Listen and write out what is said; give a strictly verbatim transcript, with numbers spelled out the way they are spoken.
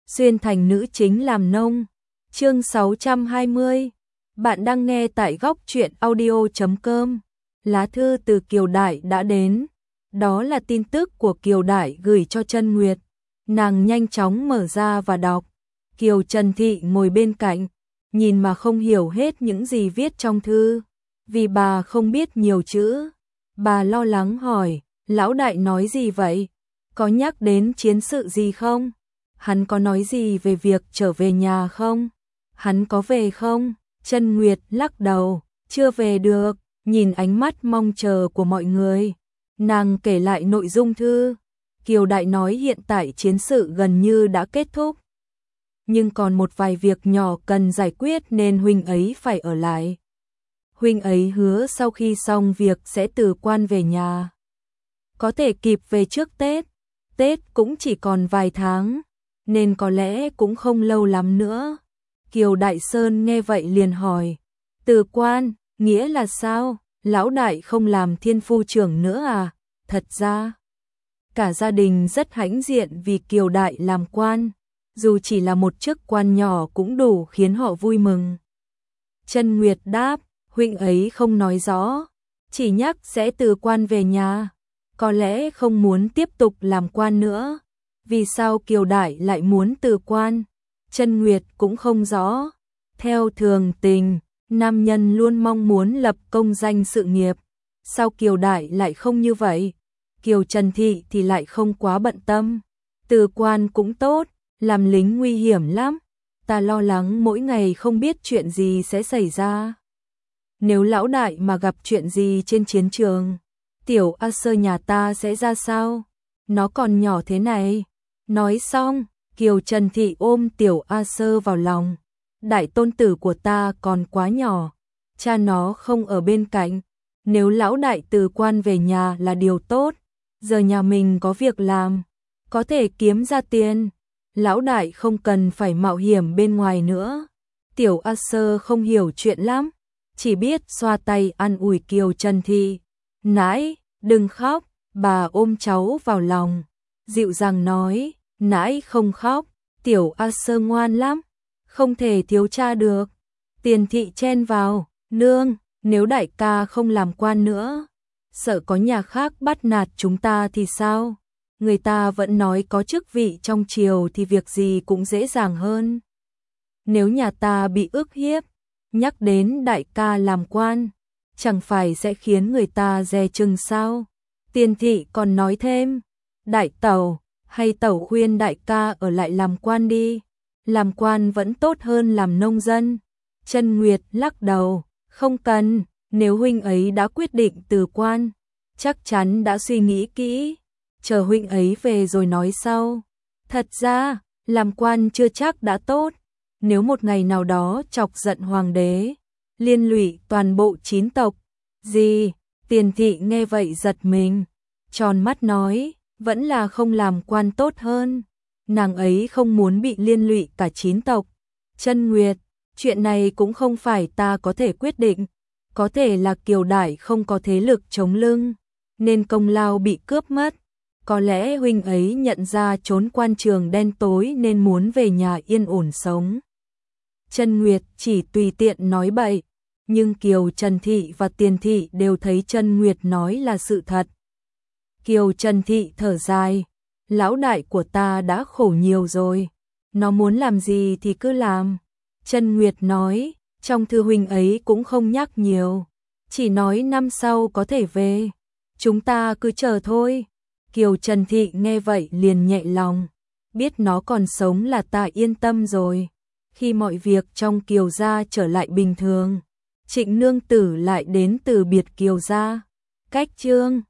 xuyên thành nữ chính làm nông. Chương sáu trăm hai mươi. Bạn đang nghe tại góc truyện audio chấm com. Lá thư từ Kiều Đại đã đến. Đó là tin tức của Kiều Đại gửi cho Trân Nguyệt. Nàng nhanh chóng mở ra và đọc. Kiều Trần Thị ngồi bên cạnh, nhìn mà không hiểu hết những gì viết trong thư. Vì bà không biết nhiều chữ. Bà lo lắng hỏi, Lão Đại nói gì vậy? Có nhắc đến chiến sự gì không? Hắn có nói gì về việc trở về nhà không? Hắn có về không? Trân Nguyệt lắc đầu, chưa về được. Nhìn ánh mắt mong chờ của mọi người, nàng kể lại nội dung thư. Kiều Đại nói hiện tại chiến sự gần như đã kết thúc, nhưng còn một vài việc nhỏ cần giải quyết nên huynh ấy phải ở lại. Huynh ấy hứa sau khi xong việc sẽ từ quan về nhà. Có thể kịp về trước Tết. Tết cũng chỉ còn vài tháng, nên có lẽ cũng không lâu lắm nữa. Kiều Đại Sơn nghe vậy liền hỏi, từ quan, nghĩa là sao? Lão Đại không làm thiên phu trưởng nữa à? Thật ra, cả gia đình rất hãnh diện vì Kiều Đại làm quan, dù chỉ là một chức quan nhỏ cũng đủ khiến họ vui mừng. Trân Nguyệt đáp, huynh ấy không nói rõ, chỉ nhắc sẽ từ quan về nhà, có lẽ không muốn tiếp tục làm quan nữa. Vì sao Kiều Đại lại muốn từ quan? Trân Nguyệt cũng không rõ. Theo thường tình, nam nhân luôn mong muốn lập công danh sự nghiệp. Sao Kiều Đại lại không như vậy? Kiều Trần Thị thì lại không quá bận tâm. Từ quan cũng tốt, làm lính nguy hiểm lắm. Ta lo lắng mỗi ngày không biết chuyện gì sẽ xảy ra. Nếu Lão Đại mà gặp chuyện gì trên chiến trường, tiểu A Sơ nhà ta sẽ ra sao? Nó còn nhỏ thế này. Nói xong, Kiều Trần Thị ôm tiểu A Sơ vào lòng. Đại tôn tử của ta còn quá nhỏ, cha nó không ở bên cạnh. Nếu Lão Đại từ quan về nhà là điều tốt. Giờ nhà mình có việc làm, có thể kiếm ra tiền. Lão Đại không cần phải mạo hiểm bên ngoài nữa. Tiểu A Sơ không hiểu chuyện lắm, chỉ biết xoa tay an ủi Kiều Trần Thị. Nãi, đừng khóc. Bà ôm cháu vào lòng, dịu dàng nói, nãi không khóc, tiểu A Sơ ngoan lắm, không thể thiếu cha được. Tiền Thị chen vào, nương, nếu đại ca không làm quan nữa, sợ có nhà khác bắt nạt chúng ta thì sao? Người ta vẫn nói có chức vị trong triều thì việc gì cũng dễ dàng hơn. Nếu nhà ta bị ức hiếp, nhắc đến đại ca làm quan, chẳng phải sẽ khiến người ta dè chừng sao? Tiền Thị còn nói thêm, đại tẩu, hay tẩu khuyên đại ca ở lại làm quan đi, làm quan vẫn tốt hơn làm nông dân. Trân Nguyệt lắc đầu, không cần, nếu huynh ấy đã quyết định từ quan, chắc chắn đã suy nghĩ kỹ, chờ huynh ấy về rồi nói sau. Thật ra, làm quan chưa chắc đã tốt, nếu một ngày nào đó chọc giận hoàng đế, liên lụy toàn bộ chín tộc. Gì? Tiền Thị nghe vậy giật mình, tròn mắt nói, vẫn là không làm quan tốt hơn. Nàng ấy không muốn bị liên lụy cả chín tộc. Trân Nguyệt, chuyện này cũng không phải ta có thể quyết định. Có thể là Kiều Đại không có thế lực chống lưng, nên công lao bị cướp mất. Có lẽ huynh ấy nhận ra trốn quan trường đen tối nên muốn về nhà yên ổn sống. Trân Nguyệt chỉ tùy tiện nói bậy, nhưng Kiều Trần Thị và Tiền Thị đều thấy Trân Nguyệt nói là sự thật. Kiều Trần Thị thở dài, Lão Đại của ta đã khổ nhiều rồi, nó muốn làm gì thì cứ làm. Trân Nguyệt nói, trong thư huynh ấy cũng không nhắc nhiều, chỉ nói năm sau có thể về, chúng ta cứ chờ thôi. Kiều Trần Thị nghe vậy liền nhẹ lòng, biết nó còn sống là ta yên tâm rồi. Khi mọi việc trong Kiều gia trở lại bình thường, Trịnh nương tử lại đến từ biệt Kiều gia. Cách chương